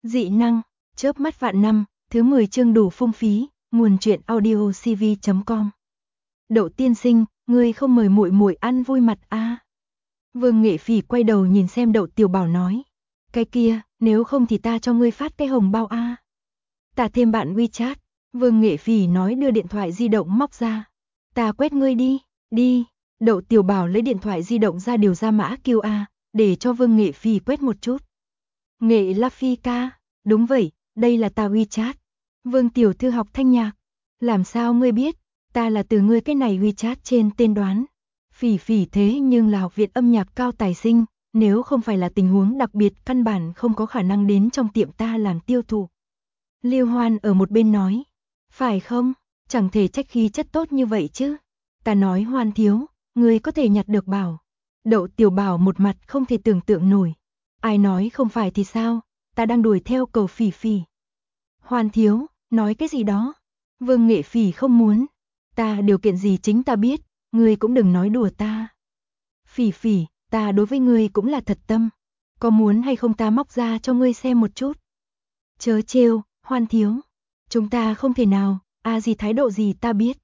Dị năng, chớp mắt vạn năm, thứ 10 chương đủ phung phí, nguồn truyện audio cv.com. Đậu tiên sinh, ngươi không mời muội muội ăn vui mặt a? Vương Nghệ Phỉ quay đầu nhìn xem Đậu Tiểu Bảo nói, cái kia, nếu không thì ta cho ngươi phát cái hồng bao a. Ta thêm bạn WeChat. Vương Nghệ Phỉ nói đưa điện thoại di động móc ra. Ta quét ngươi đi, đi. Đậu Tiểu Bảo lấy điện thoại di động ra điều ra mã QR, để cho Vương Nghệ Phỉ quét một chút. Nghệ La Phi ca, đúng vậy, đây là ta WeChat. Vương tiểu thư học thanh nhạc, làm sao ngươi biết, ta là từ ngươi cái này WeChat trên tên đoán. Phỉ Phỉ thế nhưng là học viện âm nhạc cao tài sinh, nếu không phải là tình huống đặc biệt căn bản không có khả năng đến trong tiệm ta làm tiêu thụ. Liêu Hoan ở một bên nói, phải không, chẳng thể trách khí chất tốt như vậy chứ. Ta nói Hoan thiếu, ngươi có thể nhặt được bảo. Đậu Tiểu Bảo một mặt không thể tưởng tượng nổi. Ai nói không phải thì sao, ta đang đuổi theo cầu Phỉ Phỉ. Hoan thiếu, nói cái gì đó. Vương Nghệ Phỉ không muốn. Ta điều kiện gì chính ta biết, ngươi cũng đừng nói đùa ta. Phỉ Phỉ, ta đối với ngươi cũng là thật tâm. Có muốn hay không ta móc ra cho ngươi xem một chút. Chớ trêu, Hoan thiếu. Chúng ta không thể nào, gì thái độ gì ta biết.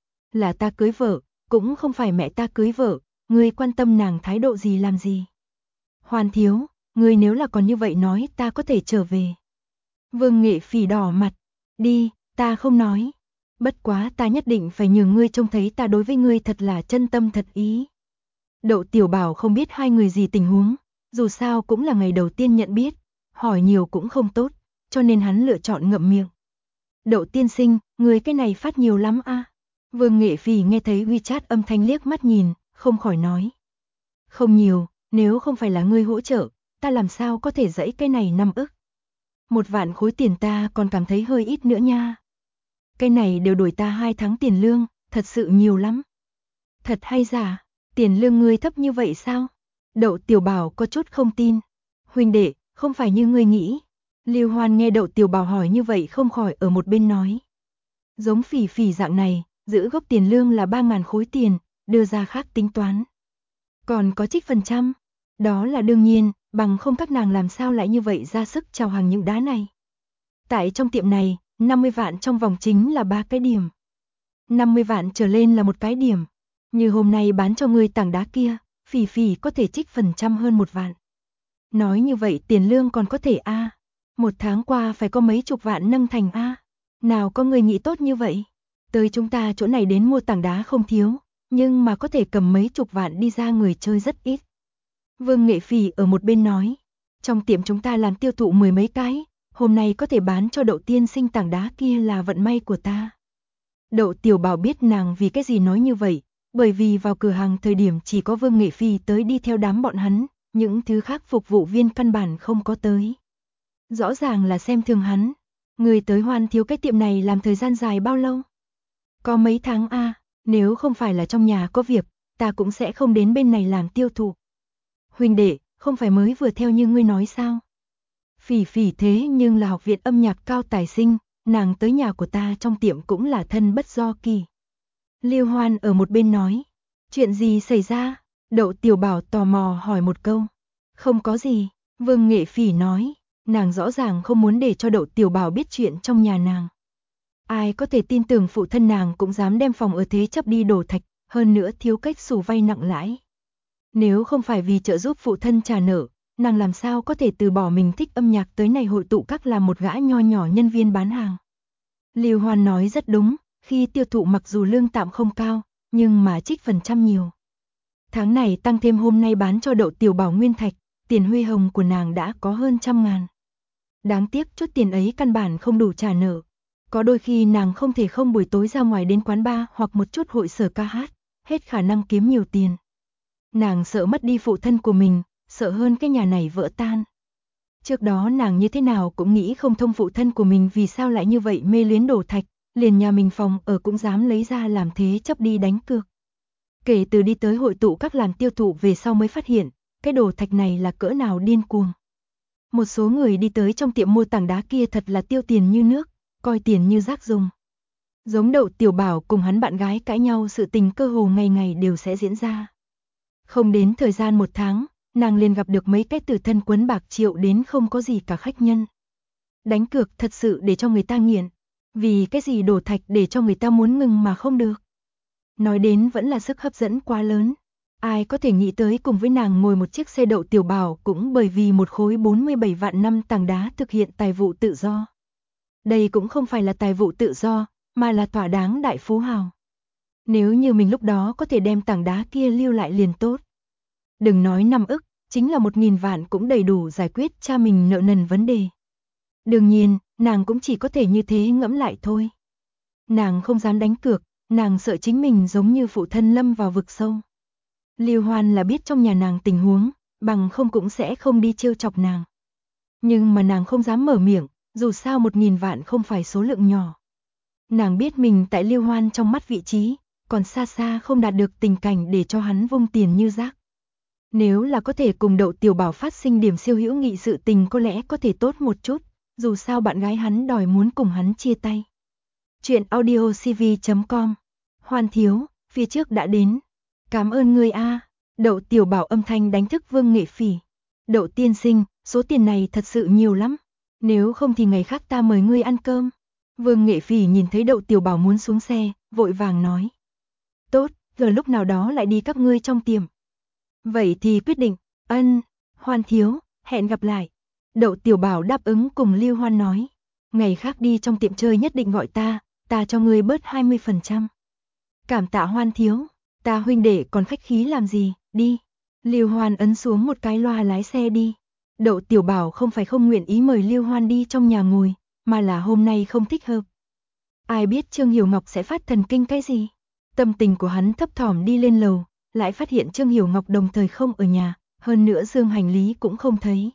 Là ta cưới vợ, cũng không phải mẹ ta cưới vợ, ngươi quan tâm nàng thái độ gì làm gì. Hoan thiếu, ngươi nếu là còn như vậy nói ta có thể trở về. Vương Nghệ Phỉ đỏ mặt, đi, ta không nói. Bất quá ta nhất định phải nhường ngươi trông thấy ta đối với ngươi thật là chân tâm thật ý. Đậu Tiểu Bảo không biết hai người gì tình huống, dù sao cũng là ngày đầu tiên nhận biết, hỏi nhiều cũng không tốt, cho nên hắn lựa chọn ngậm miệng. Đậu tiên sinh, ngươi cái này phát nhiều lắm a. Vương Nghệ Phỉ nghe thấy WeChat âm thanh liếc mắt nhìn, không khỏi nói. Không nhiều, nếu không phải là ngươi hỗ trợ, ta làm sao có thể dãy cái này 5 ức. 1 vạn khối tiền ta còn cảm thấy hơi ít nữa nha. Cái này đều đổi ta 2 tháng tiền lương, thật sự nhiều lắm. Thật hay giả, tiền lương ngươi thấp như vậy sao? Đậu Tiểu Bảo có chút không tin. Huynh đệ, không phải như ngươi nghĩ. Liêu Hoan nghe Đậu Tiểu Bảo hỏi như vậy không khỏi ở một bên nói. Giống Phỉ Phỉ dạng này, giữ gốc tiền lương là 3.000 khối tiền, đưa ra khác tính toán. Còn có trích phần trăm, đó là đương nhiên, bằng không các nàng làm sao lại như vậy ra sức chào hàng những đá này. Tại trong tiệm này, 50 vạn trong vòng chính là 3 cái điểm. 50 vạn trở lên là 1 cái điểm. Như hôm nay bán cho ngươi tảng đá kia, Phỉ Phỉ có thể trích phần trăm hơn 1 vạn. Nói như vậy tiền lương còn có thể a. 1 tháng qua phải có mấy chục vạn nâng thành a. Nào có người nghĩ tốt như vậy. Tới chúng ta chỗ này đến mua tảng đá không thiếu, nhưng mà có thể cầm mấy chục vạn đi ra người chơi rất ít. Vương Nghệ Phỉ ở một bên nói, trong tiệm chúng ta làm tiêu thụ 10 mấy cái, hôm nay có thể bán cho Đậu tiên sinh tảng đá kia là vận may của ta. Đậu Tiểu Bảo biết nàng vì cái gì nói như vậy, bởi vì vào cửa hàng thời điểm chỉ có Vương Nghệ Phỉ tới đi theo đám bọn hắn, những thứ khác phục vụ viên căn bản không có tới. Rõ ràng là xem thường hắn. Người tới Hoan thiếu cái tiệm này làm thời gian dài bao lâu? Có mấy tháng a, nếu không phải là trong nhà có việc, ta cũng sẽ không đến bên này làm tiêu thụ. Huynh đệ, không phải mới vừa theo như ngươi nói sao? Phỉ Phỉ thế nhưng là học viện âm nhạc cao tài sinh, nàng tới nhà của ta trong tiệm cũng là thân bất do kỳ. Liêu Hoan ở một bên nói, chuyện gì xảy ra? Đậu Tiểu Bảo tò mò hỏi một câu. Không có gì, Vương Nghệ Phỉ nói, nàng rõ ràng không muốn để cho Đậu Tiểu Bảo biết chuyện trong nhà nàng. Ai có thể tin tưởng phụ thân nàng cũng dám đem phòng ở thế chấp đi đổ thạch, hơn nữa thiếu cách xù vay nặng lãi. Nếu không phải vì trợ giúp phụ thân trả nợ, nàng làm sao có thể từ bỏ mình thích âm nhạc tới này hội tụ các làm một gã nho nhỏ nhân viên bán hàng. Liêu Hoan nói rất đúng, khi tiêu thụ mặc dù lương tạm không cao, nhưng mà trích phần trăm nhiều. Tháng này tăng thêm hôm nay bán cho Đậu Tiểu Bảo nguyên thạch, tiền huy hồng của nàng đã có hơn 100.000. Đáng tiếc chút tiền ấy căn bản không đủ trả nợ. Có đôi khi nàng không thể không buổi tối ra ngoài đến quán bar hoặc một chút hội sở ca hát, hết khả năng kiếm nhiều tiền. Nàng sợ mất đi phụ thân của mình, sợ hơn cái nhà này vỡ tan. Trước đó nàng như thế nào cũng nghĩ không thông phụ thân của mình vì sao lại như vậy mê luyến đổ thạch, liền nhà mình phòng ở cũng dám lấy ra làm thế chấp đi đánh cược. Kể từ đi tới hội tụ các làm tiêu thụ về sau mới phát hiện, cái đổ thạch này là cỡ nào điên cuồng. Một số người đi tới trong tiệm mua tảng đá kia thật là tiêu tiền như nước, coi tiền như rác dùng. Giống Đậu Tiểu Bảo cùng hắn bạn gái cãi nhau sự tình cơ hồ ngày ngày đều sẽ diễn ra. Không đến thời gian 1 tháng, nàng liền gặp được mấy cái từ thân quấn bạc triệu đến không có gì cả khách nhân. Đánh cược thật sự để cho người ta nghiện. Vì cái gì đổ thạch để cho người ta muốn ngừng mà không được. Nói đến vẫn là sức hấp dẫn quá lớn. Ai có thể nghĩ tới cùng với nàng ngồi một chiếc xe đậu tiểu bảo cũng bởi vì một khối 47 vạn năm tảng đá thực hiện tài vụ tự do. Đây cũng không phải là tài vụ tự do, mà là thỏa đáng đại phú hào. Nếu như mình lúc đó có thể đem tảng đá kia lưu lại liền tốt. Đừng nói 5 ức, chính là 1.000 vạn cũng đầy đủ giải quyết cha mình nợ nần vấn đề. Đương nhiên, nàng cũng chỉ có thể như thế ngẫm lại thôi. Nàng không dám đánh cược, nàng sợ chính mình giống như phụ thân lâm vào vực sâu. Lưu Hoan là biết trong nhà nàng tình huống, bằng không cũng sẽ không đi trêu chọc nàng. Nhưng mà nàng không dám mở miệng, dù sao 1.000 vạn không phải số lượng nhỏ. Nàng biết mình tại Lưu Hoan trong mắt vị trí, còn xa xa không đạt được tình cảnh để cho hắn vung tiền như rác. Nếu là có thể cùng Đậu Tiểu Bảo phát sinh điểm siêu hữu nghị sự tình có lẽ có thể tốt một chút, dù sao bạn gái hắn đòi muốn cùng hắn chia tay. Chuyện audiocv.com. Hoan thiếu, phía trước đã đến. Cảm ơn ngươi a. Đậu Tiểu Bảo âm thanh đánh thức Vương Nghệ Phỉ. Đậu tiên sinh, số tiền này thật sự nhiều lắm. Nếu không thì ngày khác ta mời ngươi ăn cơm. Vương Nghệ Phỉ nhìn thấy Đậu Tiểu Bảo muốn xuống xe, vội vàng nói. Tốt, giờ lúc nào đó lại đi các ngươi trong tiệm. Vậy thì quyết định, Hoan thiếu, hẹn gặp lại. Đậu Tiểu Bảo đáp ứng cùng Lưu Hoan nói. Ngày khác đi trong tiệm chơi nhất định gọi ta cho ngươi bớt 20%. Cảm tạ Hoan thiếu, ta huynh đệ còn khách khí làm gì, đi. Lưu Hoan ấn xuống một cái loa lái xe đi. Đậu Tiểu Bảo không phải không nguyện ý mời Lưu Hoan đi trong nhà ngồi, mà là hôm nay không thích hợp. Ai biết Trương Hiểu Ngọc sẽ phát thần kinh cái gì. Tâm tình của hắn thấp thỏm đi lên lầu, lại phát hiện Trương Hiểu Ngọc đồng thời không ở nhà, hơn nữa dương hành lý cũng không thấy.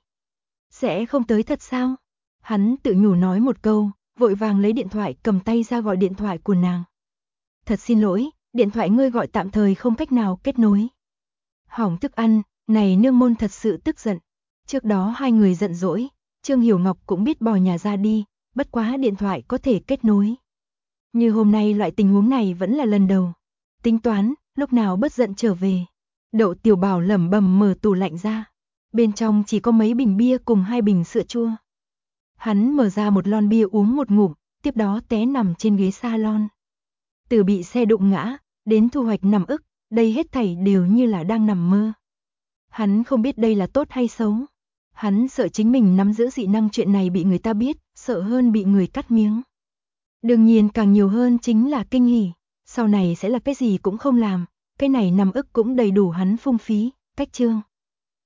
Sẽ không tới thật sao? Hắn tự nhủ nói một câu, vội vàng lấy điện thoại cầm tay ra gọi điện thoại của nàng. Thật xin lỗi, điện thoại ngươi gọi tạm thời không cách nào kết nối. Hỏng thức ăn, này nương môn thật sự tức giận. Trước đó hai người giận dỗi, Trương Hiểu Ngọc cũng biết bỏ nhà ra đi, bất quá điện thoại có thể kết nối. Như hôm nay loại tình huống này vẫn là lần đầu. Tính toán, lúc nào bất giận trở về. Đậu Tiểu Bảo lẩm bẩm mở tủ lạnh ra. Bên trong chỉ có mấy bình bia cùng 2 bình sữa chua. Hắn mở ra một lon bia uống một ngụm, tiếp đó té nằm trên ghế salon. Từ bị xe đụng ngã, đến thu hoạch 5 ức, đây hết thảy đều như là đang nằm mơ. Hắn không biết đây là tốt hay xấu. Hắn sợ chính mình nắm giữ dị năng chuyện này bị người ta biết, sợ hơn bị người cắt miếng. Đương nhiên càng nhiều hơn chính là kinh hỉ. Sau này sẽ là cái gì cũng không làm, cái này 5 ức cũng đầy đủ hắn phung phí, cách chương.